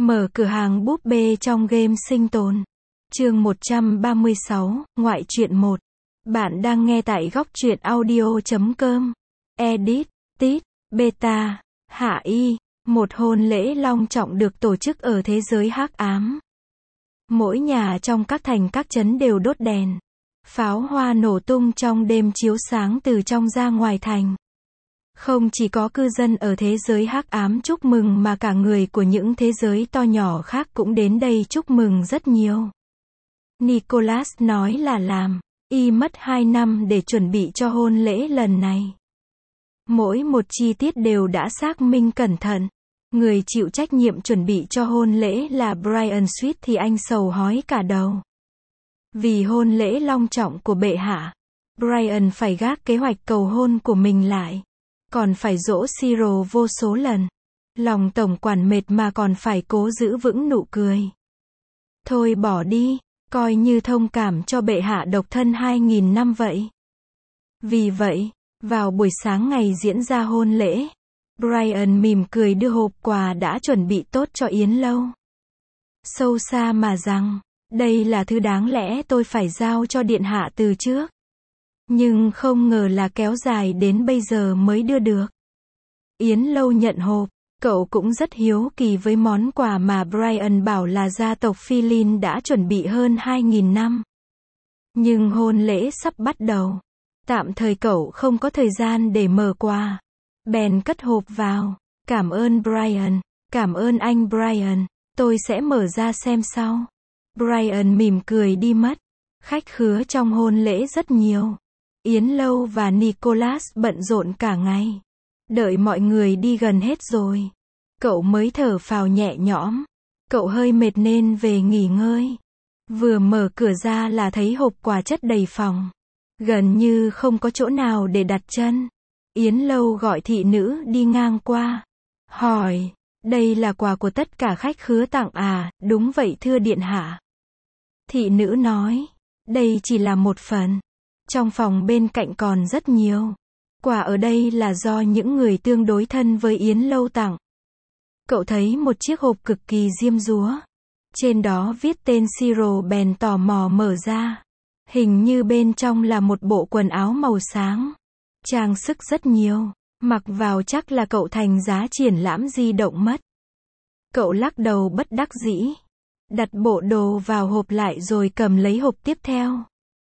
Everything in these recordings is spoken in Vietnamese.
Mở cửa hàng búp bê trong game sinh tồn. Chương 136, Ngoại truyện 1. Bạn đang nghe tại góc truyện audio.com. Edit, Tít, Beta, Hạ Y. Một hôn lễ long trọng được tổ chức ở thế giới hắc ám. Mỗi nhà trong các thành các trấn đều đốt đèn. Pháo hoa nổ tung trong đêm chiếu sáng từ trong ra ngoài thành. Không chỉ có cư dân ở thế giới hắc ám chúc mừng mà cả người của những thế giới to nhỏ khác cũng đến đây chúc mừng rất nhiều. Nicholas nói là y mất 2 năm để chuẩn bị cho hôn lễ lần này. Mỗi một chi tiết đều đã xác minh cẩn thận. Người chịu trách nhiệm chuẩn bị cho hôn lễ là Brian Sweet thì anh sầu hói cả đầu. Vì hôn lễ long trọng của bệ hạ, Brian phải gác kế hoạch cầu hôn của mình lại. Còn phải dỗ siro vô số lần. Lòng tổng quản mệt mà còn phải cố giữ vững nụ cười. Thôi bỏ đi, coi như thông cảm cho bệ hạ độc thân 2000 năm vậy. Vì vậy, vào buổi sáng ngày diễn ra hôn lễ, Brian mỉm cười đưa hộp quà đã chuẩn bị tốt cho Yến Lâu. Sâu xa mà rằng, đây là thứ đáng lẽ tôi phải giao cho điện hạ từ trước. Nhưng không ngờ là kéo dài đến bây giờ mới đưa được. Yến Lâu nhận hộp, cậu cũng rất hiếu kỳ với món quà mà Brian bảo là gia tộc Philin đã chuẩn bị hơn 2000 năm. Nhưng hôn lễ sắp bắt đầu. Tạm thời cậu không có thời gian để mở quà. Bèn cất hộp vào. Cảm ơn Brian. Cảm ơn anh Brian. Tôi sẽ mở ra xem sau. Brian mỉm cười đi mất. Khách khứa trong hôn lễ rất nhiều. Yến Lâu và Nicholas bận rộn cả ngày. Đợi mọi người đi gần hết rồi, cậu mới thở phào nhẹ nhõm. Cậu hơi mệt nên về nghỉ ngơi. Vừa mở cửa ra là thấy hộp quà chất đầy phòng. Gần như không có chỗ nào để đặt chân. Yến Lâu gọi thị nữ đi ngang qua. Hỏi, đây là quà của tất cả khách khứa tặng à? Đúng vậy thưa điện hạ. Thị nữ nói, đây chỉ là một phần. Trong phòng bên cạnh còn rất nhiều. Quà ở đây là do những người tương đối thân với Yến Lâu tặng. Cậu thấy một chiếc hộp cực kỳ diêm dúa. Trên đó viết tên siro bèn tò mò mở ra. Hình như bên trong là một bộ quần áo màu sáng. Trang sức rất nhiều. Mặc vào chắc là cậu thành giá triển lãm di động mất. Cậu lắc đầu bất đắc dĩ. Đặt bộ đồ vào hộp lại rồi cầm lấy hộp tiếp theo.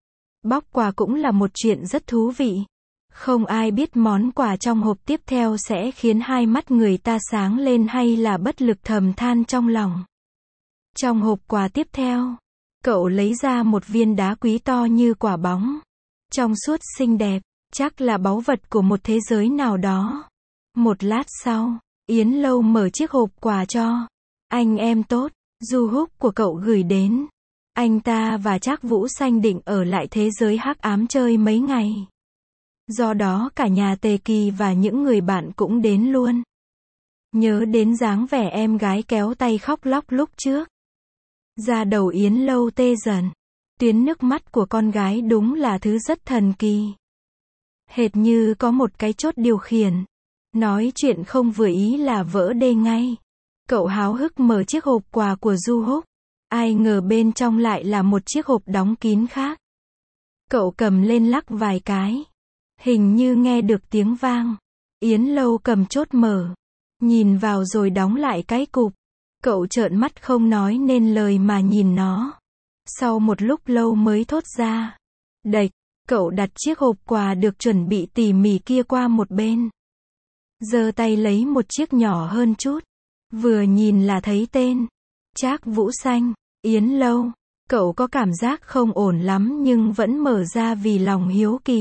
Bóc quà cũng là một chuyện rất thú vị. Không ai biết món quà trong hộp tiếp theo sẽ khiến hai mắt người ta sáng lên hay là bất lực thầm than trong lòng. Trong hộp quà tiếp theo, cậu lấy ra một viên đá quý to như quả bóng. Trong suốt xinh đẹp, chắc là báu vật của một thế giới nào đó. Một lát sau, Yến Lâu mở chiếc hộp quà cho anh em tốt, Du Húc của cậu gửi đến. Anh ta và Trác Vũ Xanh định ở lại thế giới hắc ám chơi mấy ngày. Do đó cả nhà Tề Kỳ và những người bạn cũng đến luôn. Nhớ đến dáng vẻ em gái kéo tay khóc lóc lúc trước. Da đầu Yến Lâu tê dần. Tuyến nước mắt của con gái đúng là thứ rất thần kỳ. Hệt như có một cái chốt điều khiển. Nói chuyện không vừa ý là vỡ đê ngay. Cậu háo hức mở chiếc hộp quà của Du Húc. Ai ngờ bên trong lại là một chiếc hộp đóng kín khác. Cậu cầm lên lắc vài cái. Hình như nghe được tiếng vang. Yến Lâu cầm chốt mở. Nhìn vào rồi đóng lại cái cụp. Cậu trợn mắt không nói nên lời mà nhìn nó. Sau một lúc lâu mới thốt ra. Đạch, cậu đặt chiếc hộp quà được chuẩn bị tỉ mỉ kia qua một bên. Giơ tay lấy một chiếc nhỏ hơn chút. Vừa nhìn là thấy tên. Trác Vũ Xanh. Yến Lâu. Cậu có cảm giác không ổn lắm nhưng vẫn mở ra vì lòng hiếu kỳ.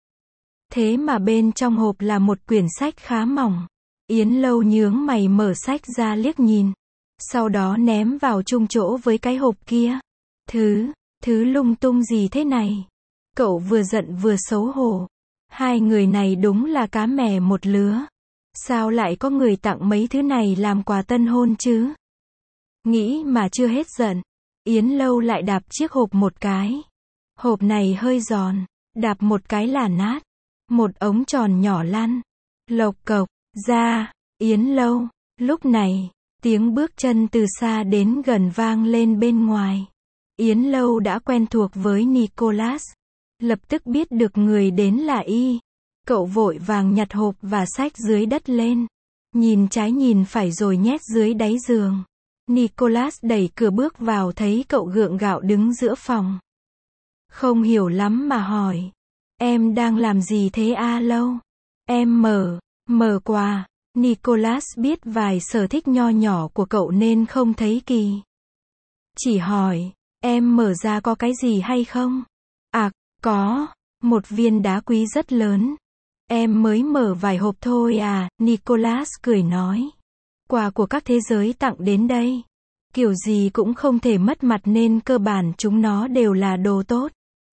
Thế mà bên trong hộp là một quyển sách khá mỏng. Yến Lâu nhướng mày mở sách ra liếc nhìn. Sau đó ném vào chung chỗ với cái hộp kia. Thứ lung tung gì thế này? Cậu vừa giận vừa xấu hổ. Hai người này đúng là cá mè một lứa. Sao lại có người tặng mấy thứ này làm quà tân hôn chứ? Nghĩ mà chưa hết giận. Yến Lâu lại đạp chiếc hộp một cái. Hộp này hơi giòn. Đạp một cái là nát. Một ống tròn nhỏ lăn. Lộc cộc ra. Yến Lâu. Lúc này, Tiếng bước chân từ xa đến gần vang lên bên ngoài. Yến Lâu đã quen thuộc với Nicholas. Lập tức biết được người đến là y. Cậu vội vàng nhặt hộp và sách dưới đất lên. Nhìn trái nhìn phải rồi nhét dưới đáy giường. Nicholas đẩy cửa bước vào thấy cậu gượng gạo đứng giữa phòng. Không hiểu lắm mà hỏi. Em đang làm gì thế a Lâu? Em mở quà. Nicholas biết vài sở thích nho nhỏ của cậu nên không thấy kỳ. Chỉ hỏi, em mở ra có cái gì hay không? À, có, một viên đá quý rất lớn. Em mới mở vài hộp thôi à, Nicholas cười nói. Quà của các thế giới tặng đến đây. Kiểu gì cũng không thể mất mặt nên cơ bản chúng nó đều là đồ tốt.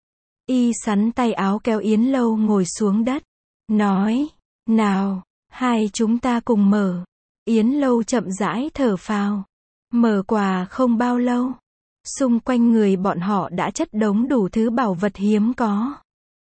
Y sắn tay áo kéo Yến Lâu ngồi xuống đất. Nói, nào, hai chúng ta cùng mở. Yến Lâu chậm rãi thở phào. Mở quà không bao lâu. Xung quanh người bọn họ đã chất đống đủ thứ bảo vật hiếm có.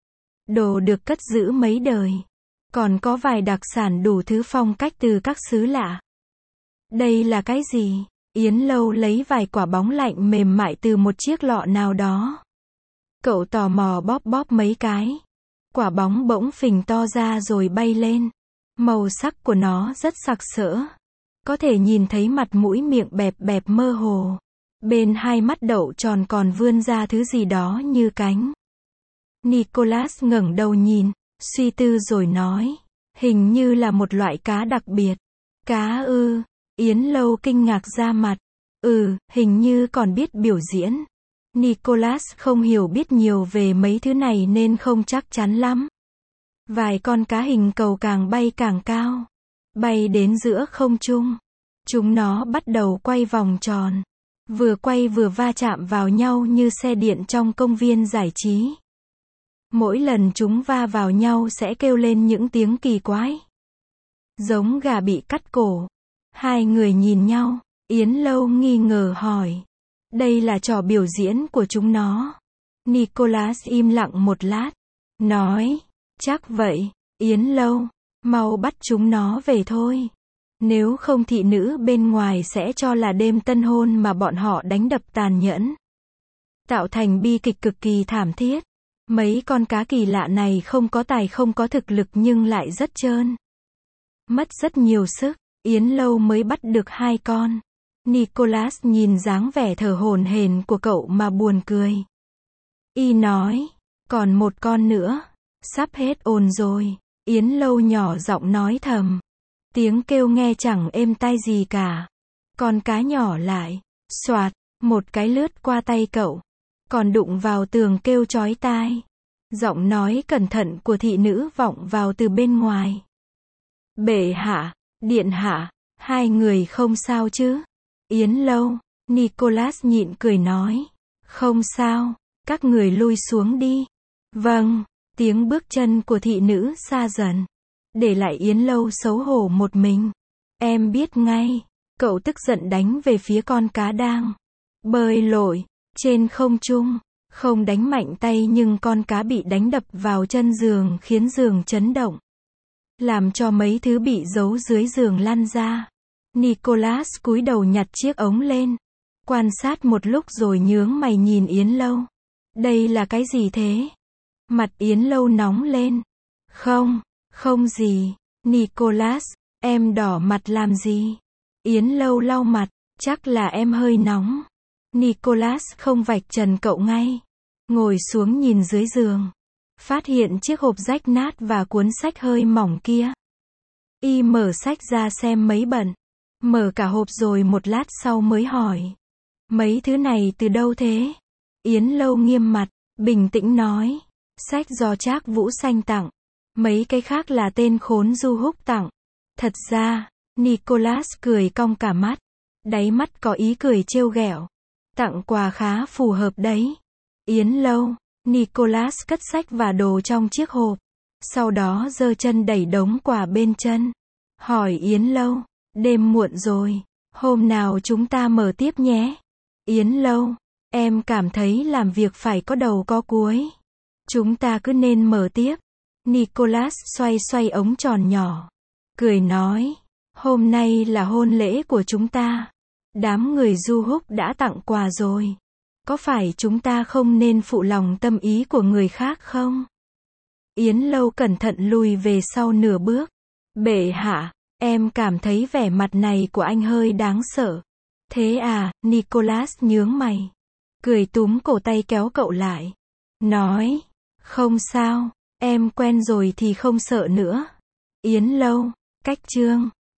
Đồ được cất giữ mấy đời. Còn có vài đặc sản đủ thứ phong cách từ các xứ lạ. Đây là cái gì? Yến Lâu lấy vài quả bóng lạnh mềm mại từ một chiếc lọ nào đó. Cậu tò mò bóp bóp mấy cái. Quả bóng bỗng phình to ra rồi bay lên. Màu sắc của nó rất sặc sỡ. Có thể nhìn thấy mặt mũi miệng bẹp bẹp mơ hồ. Bên hai mắt đậu tròn còn vươn ra thứ gì đó như cánh. Nicholas ngẩng đầu nhìn, suy tư rồi nói. Hình như là một loại cá đặc biệt. Cá ư? Yến Lâu kinh ngạc ra mặt. Hình như còn biết biểu diễn. Nicholas không hiểu biết nhiều về mấy thứ này nên không chắc chắn lắm. Vài con cá hình cầu càng bay càng cao. Bay đến giữa không trung. Chúng nó bắt đầu quay vòng tròn. Vừa quay vừa va chạm vào nhau như xe điện trong công viên giải trí. Mỗi lần chúng va vào nhau sẽ kêu lên những tiếng kỳ quái. Giống gà bị cắt cổ. Hai người nhìn nhau. Yến Lâu nghi ngờ hỏi. Đây là trò biểu diễn của chúng nó. Nicholas im lặng một lát. Nói. Chắc vậy. Yến Lâu. Mau bắt chúng nó về thôi. Nếu không thị nữ bên ngoài sẽ cho là đêm tân hôn mà bọn họ đánh đập tàn nhẫn. Tạo thành bi kịch cực kỳ thảm thiết. Mấy con cá kỳ lạ này không có tài không có thực lực nhưng lại rất trơn. Mất rất nhiều sức. Yến Lâu mới bắt được 2 con. Nicholas nhìn dáng vẻ thở hổn hển của cậu mà buồn cười. Y nói. Còn một con nữa. Sắp hết ồn rồi. Yến Lâu nhỏ giọng nói thầm. Tiếng kêu nghe chẳng êm tai gì cả. Con cá nhỏ lại. Xoạt. Một cái lướt qua tay cậu. Còn đụng vào tường kêu chói tai. Giọng nói cẩn thận của thị nữ vọng vào từ bên ngoài. Bệ hạ. Điện hạ. Hai người không sao chứ? Yến Lâu. Nicholas nhịn cười nói. Không sao. Các người lui xuống đi. Vâng. Tiếng bước chân của thị nữ xa dần. Để lại Yến Lâu xấu hổ một mình. Em biết ngay. Cậu tức giận đánh về phía con cá đang bơi lội trên không trung. Không đánh mạnh tay nhưng con cá bị đánh đập vào chân giường khiến giường chấn động. Làm cho mấy thứ bị giấu dưới giường lăn ra. Nicholas cúi đầu nhặt chiếc ống lên. Quan sát một lúc rồi nhướng mày nhìn Yến Lâu. Đây là cái gì thế? Mặt Yến Lâu nóng lên. Không gì. Nicholas, em đỏ mặt làm gì? Yến Lâu lau mặt. Chắc là em hơi nóng. Nicholas không vạch trần cậu ngay. Ngồi xuống nhìn dưới giường. Phát hiện chiếc hộp rách nát và cuốn sách hơi mỏng kia. Y mở sách ra xem mấy bận. Mở cả hộp rồi một lát sau mới hỏi. Mấy thứ này từ đâu thế? Yến Lâu nghiêm mặt, bình tĩnh nói. Sách do Trác Vũ Xanh tặng. Mấy cái khác là tên khốn Du Húc tặng. Thật ra, Nicholas cười cong cả mắt. Đáy mắt có ý cười trêu ghẹo. Tặng quà khá phù hợp đấy. Yến Lâu. Nicholas cất sách và đồ trong chiếc hộp. Sau đó giơ chân đẩy đống quà bên chân. Hỏi Yến Lâu. Đêm muộn rồi. Hôm nào chúng ta mở tiếp nhé. Yến Lâu. Em cảm thấy làm việc phải có đầu có cuối. Chúng ta cứ nên mở tiếp. Nicholas xoay xoay ống tròn nhỏ. Cười nói. Hôm nay là hôn lễ của chúng ta. Đám người Du Húc đã tặng quà rồi. Có phải chúng ta không nên phụ lòng tâm ý của người khác không? Yến Lâu cẩn thận lùi về sau nửa bước. Bệ hạ, em cảm thấy vẻ mặt này của anh hơi đáng sợ. Thế à, Nicholas nhướng mày. Cười túm cổ tay kéo cậu lại. Nói, không sao, em quen rồi thì không sợ nữa. Yến Lâu, cách chương.